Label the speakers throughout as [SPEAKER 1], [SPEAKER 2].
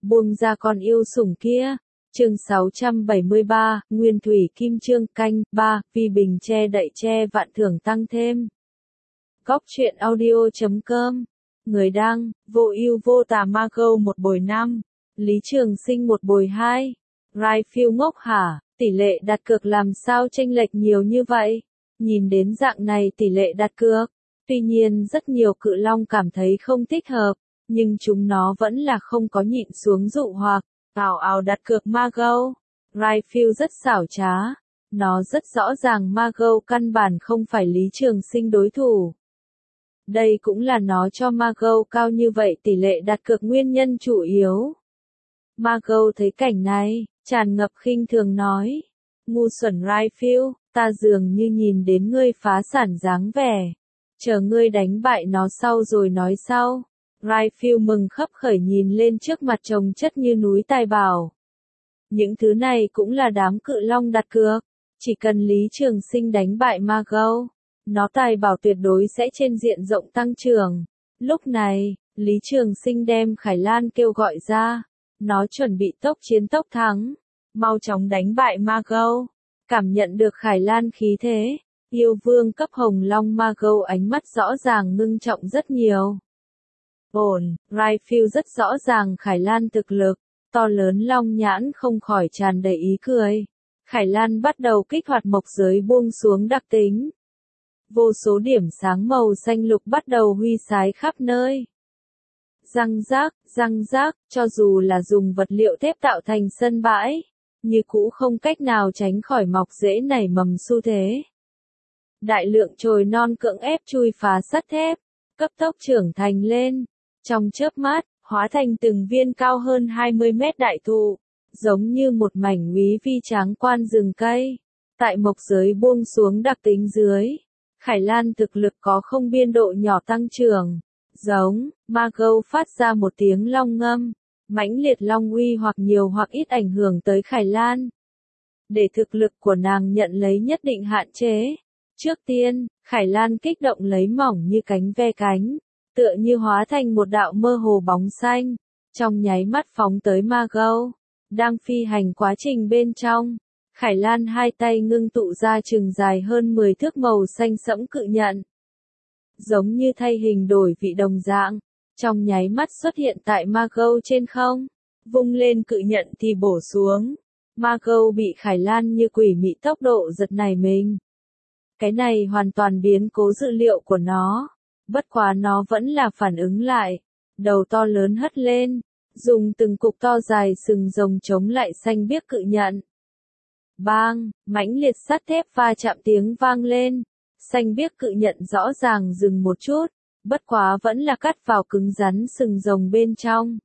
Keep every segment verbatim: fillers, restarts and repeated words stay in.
[SPEAKER 1] buông ra con yêu sủng kia. Chương sáu trăm bảy mươi ba, Nguyên Thủy Kim Chương canh ba, vì bình che đậy che vạn thưởng tăng thêm. Góc truyện audio chấm com. Người đăng, vô ưu vô tà ma câu một bồi năm. Lý Trường Sinh một bồi hai. Rai phiêu ngốc hả, tỷ lệ đặt cược làm sao chênh lệch nhiều như vậy? Nhìn đến dạng này tỷ lệ đặt cược. Tuy nhiên rất nhiều cự long cảm thấy không thích hợp, nhưng chúng nó vẫn là không có nhịn xuống dụ hoặc. Ào ào đặt cược Magâu. Rayfield rất xảo trá. Nó rất rõ ràng Magâu căn bản không phải Lý Trường Sinh đối thủ. Đây cũng là nó cho Magâu cao như vậy tỷ lệ đặt cược nguyên nhân chủ yếu. Magâu thấy cảnh này, tràn ngập khinh thường nói. Ngu xuẩn Rayfield, ta dường như nhìn đến ngươi phá sản dáng vẻ. Chờ ngươi đánh bại nó sau rồi nói sau. Rayfield mừng khấp khởi nhìn lên trước mặt chồng chất như núi tài bảo. Những thứ này cũng là đám cự long đặt cược. Chỉ cần Lý Trường Sinh đánh bại Magâu, nó tài bảo tuyệt đối sẽ trên diện rộng tăng trưởng. Lúc này, Lý Trường Sinh đem Khải Lan kêu gọi ra. Nó chuẩn bị tốc chiến tốc thắng. Mau chóng đánh bại Magâu. Cảm nhận được Khải Lan khí thế. Yêu vương cấp hồng long Magâu ánh mắt rõ ràng ngưng trọng rất nhiều. Ổn, Rayfield rất rõ ràng Khải Lan thực lực, to lớn long nhãn không khỏi tràn đầy ý cười. Khải Lan bắt đầu kích hoạt mộc giới buông xuống đặc tính. Vô số điểm sáng màu xanh lục bắt đầu huy sái khắp nơi. Răng rác, răng rác, cho dù là dùng vật liệu thép tạo thành sân bãi, như cũ không cách nào tránh khỏi mọc rễ nảy mầm xu thế. Đại lượng chồi non cưỡng ép chui phá sắt thép, cấp tốc trưởng thành lên. Trong chớp mắt, hóa thành từng viên cao hơn hai mươi mét đại thụ, giống như một mảnh uy vi tráng quan rừng cây. Tại mộc giới buông xuống đặc tính dưới, Khải Lan thực lực có không biên độ nhỏ tăng trưởng. Giống, Magâu phát ra một tiếng long ngâm, mãnh liệt long uy hoặc nhiều hoặc ít ảnh hưởng tới Khải Lan. Để thực lực của nàng nhận lấy nhất định hạn chế. Trước tiên, Khải Lan kích động lấy mỏng như cánh ve cánh. Tựa như hóa thành một đạo mơ hồ bóng xanh, trong nháy mắt phóng tới Magâu. Đang phi hành quá trình bên trong, Khải Lan hai tay ngưng tụ ra chừng dài hơn mười thước màu xanh sẫm cự nhận. Giống như thay hình đổi vị đồng dạng, trong nháy mắt xuất hiện tại Magâu trên không, vung lên cự nhận thì bổ xuống. Magâu bị Khải Lan như quỷ mị tốc độ giật nảy mình. Cái này hoàn toàn biến cố dự liệu của nó. Bất quá nó vẫn là phản ứng lại, đầu to lớn hất lên, dùng từng cục to dài sừng rồng chống lại xanh biếc cự nhận. Bang, mãnh liệt sắt thép va chạm tiếng vang lên, xanh biếc cự nhận rõ ràng dừng một chút, bất quá vẫn là cắt vào cứng rắn sừng rồng bên trong.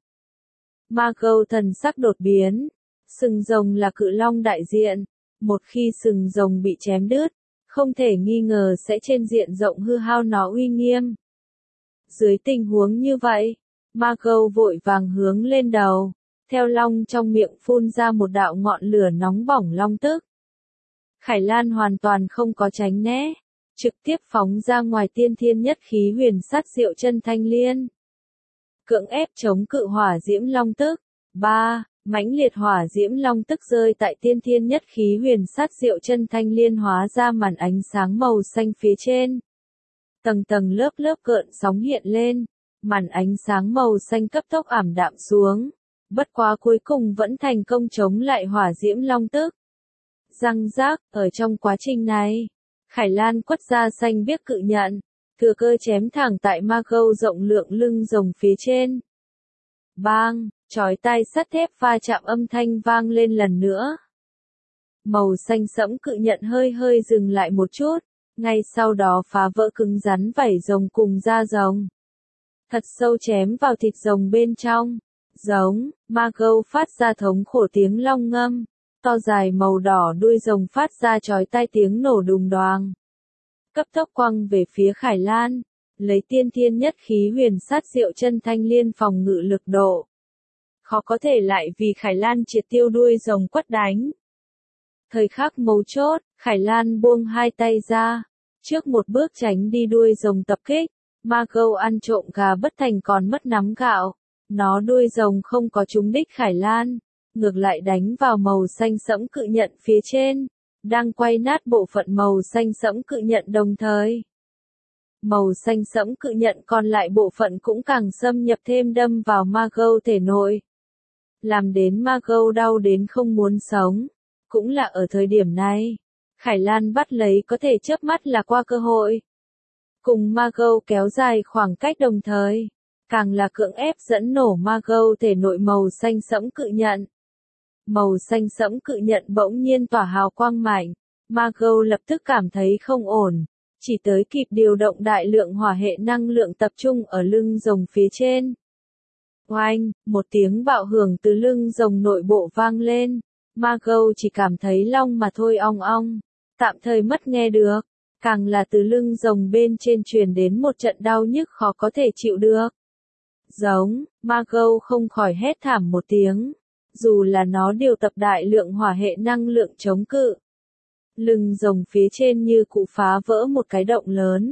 [SPEAKER 1] Magâu thần sắc đột biến, sừng rồng là cự long đại diện, một khi sừng rồng bị chém đứt, không thể nghi ngờ sẽ trên diện rộng hư hao nó uy nghiêm. Dưới tình huống như vậy, Magâu vội vàng hướng lên đầu, theo long trong miệng phun ra một đạo ngọn lửa nóng bỏng long tức. Khải Lan hoàn toàn không có tránh né, trực tiếp phóng ra ngoài tiên thiên nhất khí huyền sát diệu chân thanh liên. Cưỡng ép chống cự hỏa diễm long tức. ba. Mãnh liệt hỏa diễm long tức rơi tại tiên thiên nhất khí huyền sát diệu chân thanh liên hóa ra màn ánh sáng màu xanh phía trên. Tầng tầng lớp lớp gợn sóng hiện lên, màn ánh sáng màu xanh cấp tốc ảm đạm xuống. Bất quá cuối cùng vẫn thành công chống lại hỏa diễm long tức. Răng rác, ở trong quá trình này, Khải Lan quất ra xanh biếc cự nhận, thừa cơ chém thẳng tại Magâu rộng lượng lưng rồng phía trên. Bang, chói tai sắt thép va chạm âm thanh vang lên lần nữa. Màu xanh sẫm cự nhận hơi hơi dừng lại một chút, ngay sau đó phá vỡ cứng rắn vảy rồng cùng da rồng. Thật sâu chém vào thịt rồng bên trong. Giống, Magâu phát ra thống khổ tiếng long ngâm, to dài màu đỏ đuôi rồng phát ra chói tai tiếng nổ đùng đoàng. Cấp tốc quăng về phía Khải Lan, lấy tiên thiên nhất khí huyền sát diệu chân thanh liên phòng ngự lực độ. Khó có thể lại vì Khải Lan triệt tiêu đuôi rồng quất đánh. Thời khắc mấu chốt, Khải Lan buông hai tay ra, trước một bước tránh đi đuôi rồng tập kích. Magâu ăn trộm gà bất thành còn mất nắm gạo, Nó đuôi rồng không có trúng đích Khải Lan, ngược lại đánh vào màu xanh sẫm cự nhận phía trên, đang quay nát bộ phận màu xanh sẫm cự nhận đồng thời. Màu xanh sẫm cự nhận còn lại bộ phận cũng càng xâm nhập thêm đâm vào Margot thể nội, làm đến Margot đau đến không muốn sống. Cũng là ở thời điểm này, Khải Lan bắt lấy có thể chớp mắt là qua cơ hội. Cùng Margot kéo dài khoảng cách đồng thời, càng là cưỡng ép dẫn nổ Margot thể nội màu xanh sẫm cự nhận. Màu xanh sẫm cự nhận bỗng nhiên tỏa hào quang mạnh, Margot lập tức cảm thấy không ổn, chỉ tới kịp điều động đại lượng hỏa hệ năng lượng tập trung ở lưng rồng phía trên. Oanh, một tiếng bạo hưởng từ lưng rồng nội bộ vang lên, Margot chỉ cảm thấy long mà thôi ong ong, tạm thời mất nghe được, càng là từ lưng rồng bên trên truyền đến một trận đau nhức khó có thể chịu được. Giống, Margot không khỏi hét thảm một tiếng, dù là nó điều tập đại lượng hỏa hệ năng lượng chống cự. Lưng rồng phía trên như cụ phá vỡ một cái động lớn.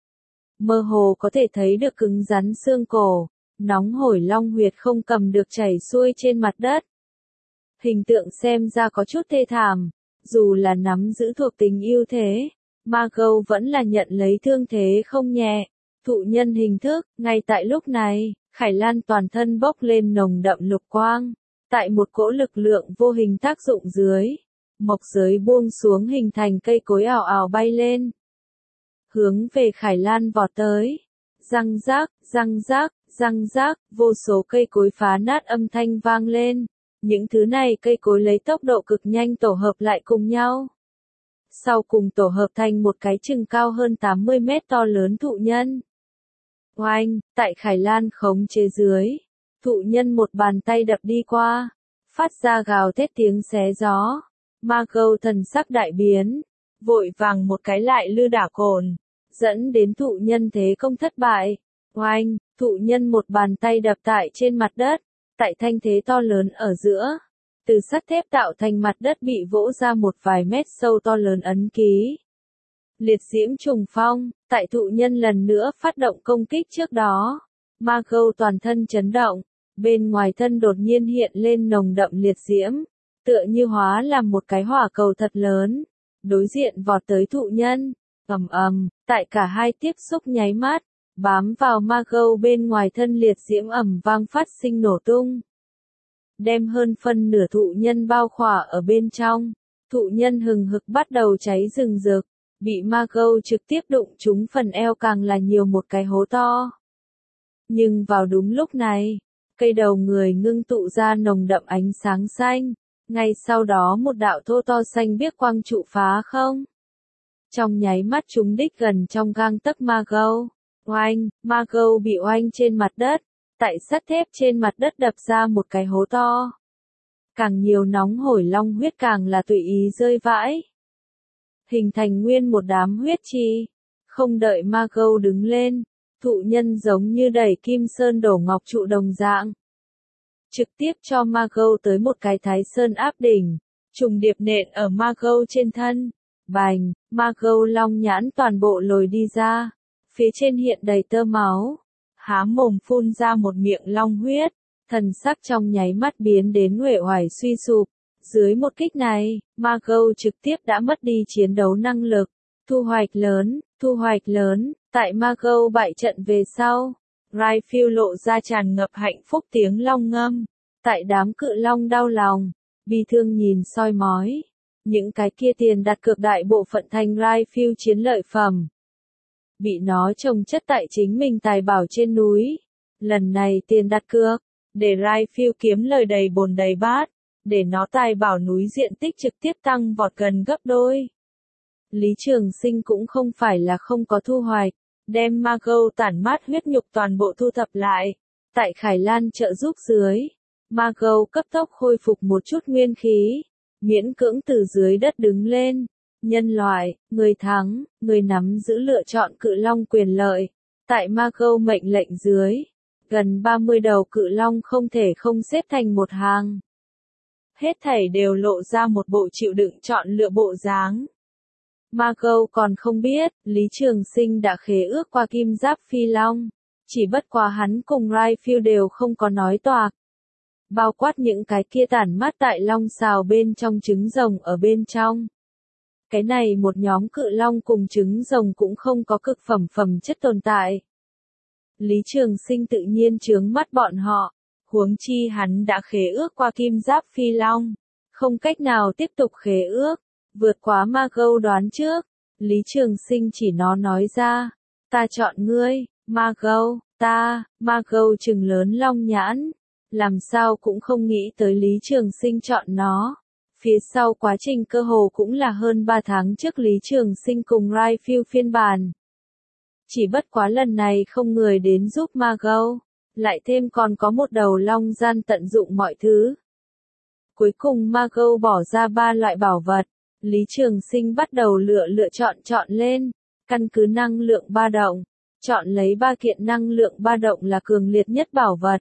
[SPEAKER 1] Mơ hồ có thể thấy được cứng rắn xương cổ, nóng hổi long huyệt không cầm được chảy xuôi trên mặt đất. Hình tượng xem ra có chút thê thảm, dù là nắm giữ thuộc tính ưu thế, Margot vẫn là nhận lấy thương thế không nhẹ. Thụ nhân hình thức, ngay tại lúc này, Khải Lan toàn thân bốc lên nồng đậm lục quang, tại một cỗ lực lượng vô hình tác dụng dưới, mộc giới buông xuống hình thành cây cối ảo ảo bay lên. Hướng về Khải Lan vọt tới, răng rác, răng rác, răng rác, vô số cây cối phá nát âm thanh vang lên, những thứ này cây cối lấy tốc độ cực nhanh tổ hợp lại cùng nhau. Sau cùng tổ hợp thành một cái chừng cao hơn tám mươi mét to lớn thụ nhân. Oanh, tại Khải Lan khống chế dưới, thụ nhân một bàn tay đập đi qua, phát ra gào thét tiếng xé gió. Margot thần sắc đại biến, vội vàng một cái lại lư đả cồn, dẫn đến thụ nhân thế công thất bại. Oanh, thụ nhân một bàn tay đập tại trên mặt đất, tại thanh thế to lớn ở giữa, từ sắt thép tạo thành mặt đất bị vỗ ra một vài mét sâu to lớn ấn ký. Liệt diễm trùng phong, tại thụ nhân lần nữa phát động công kích trước đó, Margot toàn thân chấn động, bên ngoài thân đột nhiên hiện lên nồng đậm liệt diễm, tựa như hóa làm một cái hỏa cầu thật lớn, đối diện vọt tới thụ nhân, ầm ầm, tại cả hai tiếp xúc nháy mắt, bám vào Margot bên ngoài thân liệt diễm ầm vang phát sinh nổ tung, đem hơn phân nửa thụ nhân bao khỏa ở bên trong, thụ nhân hừng hực bắt đầu cháy rừng rực, bị Margot trực tiếp đụng trúng phần eo càng là nhiều một cái hố to. Nhưng vào đúng lúc này, cây đầu người ngưng tụ ra nồng đậm ánh sáng xanh, ngay sau đó một đạo thô to xanh biếc quang trụ phá không. Trong nháy mắt trúng đích gần trong gang tấc Margot. Oanh, Margot bị oanh trên mặt đất, tại sắt thép trên mặt đất đập ra một cái hố to. Càng nhiều nóng hổi long huyết càng là tùy ý rơi vãi, hình thành nguyên một đám huyết chi. Không đợi Margot đứng lên, thụ nhân giống như đẩy kim sơn đổ ngọc trụ đồng dạng, trực tiếp cho Margot tới một cái thái sơn áp đỉnh, trùng điệp nện ở Margot trên thân. Bành, Margot long nhãn toàn bộ lồi đi ra, phía trên hiện đầy tơ máu, há mồm phun ra một miệng long huyết, thần sắc trong nháy mắt biến đến uể oải suy sụp. Dưới một kích này, Margot trực tiếp đã mất đi chiến đấu năng lực. Thu hoạch lớn, thu hoạch lớn, tại Margot bại trận về sau, Rayfield lộ ra tràn ngập hạnh phúc tiếng long ngâm. Tại đám cự long đau lòng, bi thương nhìn soi mói, những cái kia tiền đặt cược đại bộ phận thành Rayfield chiến lợi phẩm. Bị nó trồng chất tại chính mình tài bảo trên núi. Lần này tiền đặt cược, để Rayfield kiếm lời đầy bồn đầy bát, để nó tài bảo núi diện tích trực tiếp tăng vọt gần gấp đôi. Lý Trường Sinh cũng không phải là không có thu hoạch, đem Margot tản mát huyết nhục toàn bộ thu thập lại. Tại Khải Lan trợ giúp dưới, Margot cấp tốc khôi phục một chút nguyên khí, miễn cưỡng từ dưới đất đứng lên. Nhân loại, người thắng, người nắm giữ lựa chọn cự long quyền lợi. Tại Margot mệnh lệnh dưới, gần ba mươi đầu cự long không thể không xếp thành một hàng. Hết thảy đều lộ ra một bộ chịu đựng chọn lựa bộ dáng. Margot còn không biết, Lý Trường Sinh đã khế ước qua kim giáp phi long. Chỉ bất quá hắn cùng Rai Phiêu đều không có nói toạc. Bao quát những cái kia tản mát tại long xào bên trong trứng rồng ở bên trong. Cái này một nhóm cự long cùng trứng rồng cũng không có cực phẩm phẩm chất tồn tại. Lý Trường Sinh tự nhiên chướng mắt bọn họ, huống chi hắn đã khế ước qua kim giáp phi long, không cách nào tiếp tục khế ước, vượt quá ma gâu đoán trước. Lý Trường Sinh chỉ nó nói ra, ta chọn ngươi, ma gâu, ta, ma gâu trừng lớn long nhãn, làm sao cũng không nghĩ tới Lý Trường Sinh chọn nó. Phía sau quá trình cơ hồ cũng là hơn ba tháng trước Lý Trường Sinh cùng Rai Phiêu phiên bản. Chỉ bất quá lần này không người đến giúp ma gâu, lại thêm còn có một đầu long gian tận dụng mọi thứ. Cuối cùng ma gâu bỏ ra ba loại bảo vật, Lý Trường Sinh bắt đầu lựa lựa chọn chọn lên, căn cứ năng lượng ba động, chọn lấy ba kiện năng lượng ba động là cường liệt nhất bảo vật.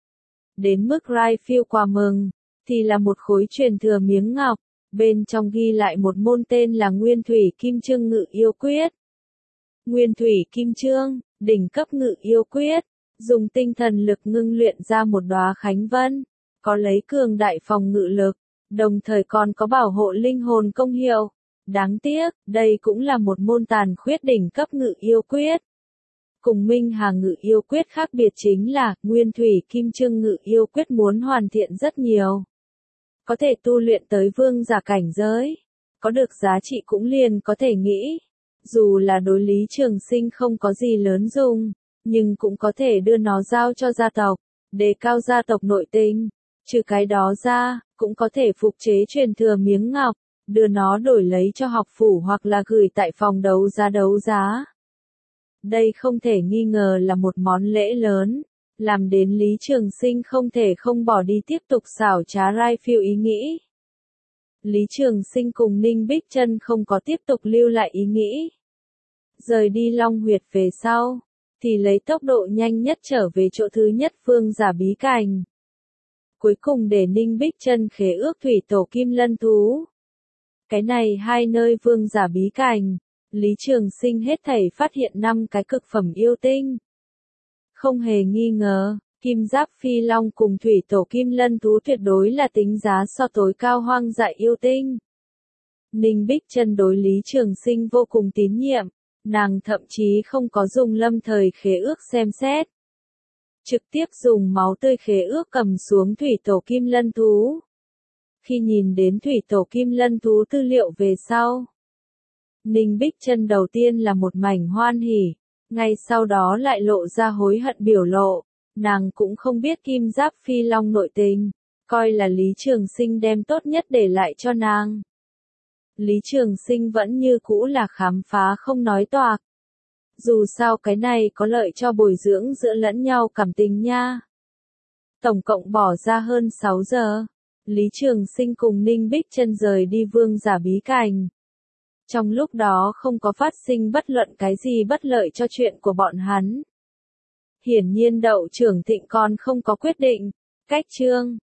[SPEAKER 1] Đến mức Rai Phiêu quà mừng, thì là một khối truyền thừa miếng ngọc, bên trong ghi lại một môn tên là Nguyên Thủy Kim Chương Ngự Yêu Quyết. Nguyên Thủy Kim Chương, đỉnh cấp ngự yêu quyết, dùng tinh thần lực ngưng luyện ra một đóa khánh vân, có lấy cường đại phòng ngự lực, đồng thời còn có bảo hộ linh hồn công hiệu. Đáng tiếc, đây cũng là một môn tàn khuyết đỉnh cấp ngự yêu quyết. Cùng Minh Hà Ngự Yêu Quyết khác biệt chính là, Nguyên Thủy Kim Chương Ngự Yêu Quyết muốn hoàn thiện rất nhiều. Có thể tu luyện tới vương giả cảnh giới, có được giá trị cũng liền có thể nghĩ. Dù là đối Lý Trường Sinh không có gì lớn dùng, nhưng cũng có thể đưa nó giao cho gia tộc, đề cao gia tộc nội tình. Trừ cái đó ra, cũng có thể phục chế truyền thừa miếng ngọc, đưa nó đổi lấy cho học phủ hoặc là gửi tại phòng đấu giá đấu giá. Đây không thể nghi ngờ là một món lễ lớn, làm đến Lý Trường Sinh không thể không bỏ đi tiếp tục xảo trá Rai Phiêu ý nghĩ. Lý Trường Sinh cùng Ninh Bích Trân không có tiếp tục lưu lại ý nghĩ. Rời đi Long Huyệt về sau, thì lấy tốc độ nhanh nhất trở về chỗ thứ nhất vương giả bí cảnh. Cuối cùng để Ninh Bích Trân khế ước thủy tổ kim lân thú. Cái này hai nơi vương giả bí cảnh, Lý Trường Sinh hết thảy phát hiện năm cái cực phẩm yêu tinh. Không hề nghi ngờ, kim giáp phi long cùng thủy tổ kim lân thú tuyệt đối là tính giá so tối cao hoang dại yêu tinh. Ninh Bích Trân đối Lý Trường Sinh vô cùng tín nhiệm, nàng thậm chí không có dùng lâm thời khế ước xem xét. Trực tiếp dùng máu tươi khế ước cầm xuống thủy tổ kim lân thú. Khi nhìn đến thủy tổ kim lân thú tư liệu về sau, Ninh Bích Trân đầu tiên là một mảnh hoan hỉ, ngay sau đó lại lộ ra hối hận biểu lộ. Nàng cũng không biết kim giáp phi long nội tình, coi là Lý Trường Sinh đem tốt nhất để lại cho nàng. Lý Trường Sinh vẫn như cũ là khám phá không nói toạc. Dù sao cái này có lợi cho bồi dưỡng giữa lẫn nhau cảm tình nha. Tổng cộng bỏ ra hơn sáu giờ, Lý Trường Sinh cùng Ninh Bích Trân rời đi vương giả bí cảnh. Trong lúc đó không có phát sinh bất luận cái gì bất lợi cho chuyện của bọn hắn. Hiển nhiên Đậu Trưởng Thịnh còn không có quyết định. Cách chương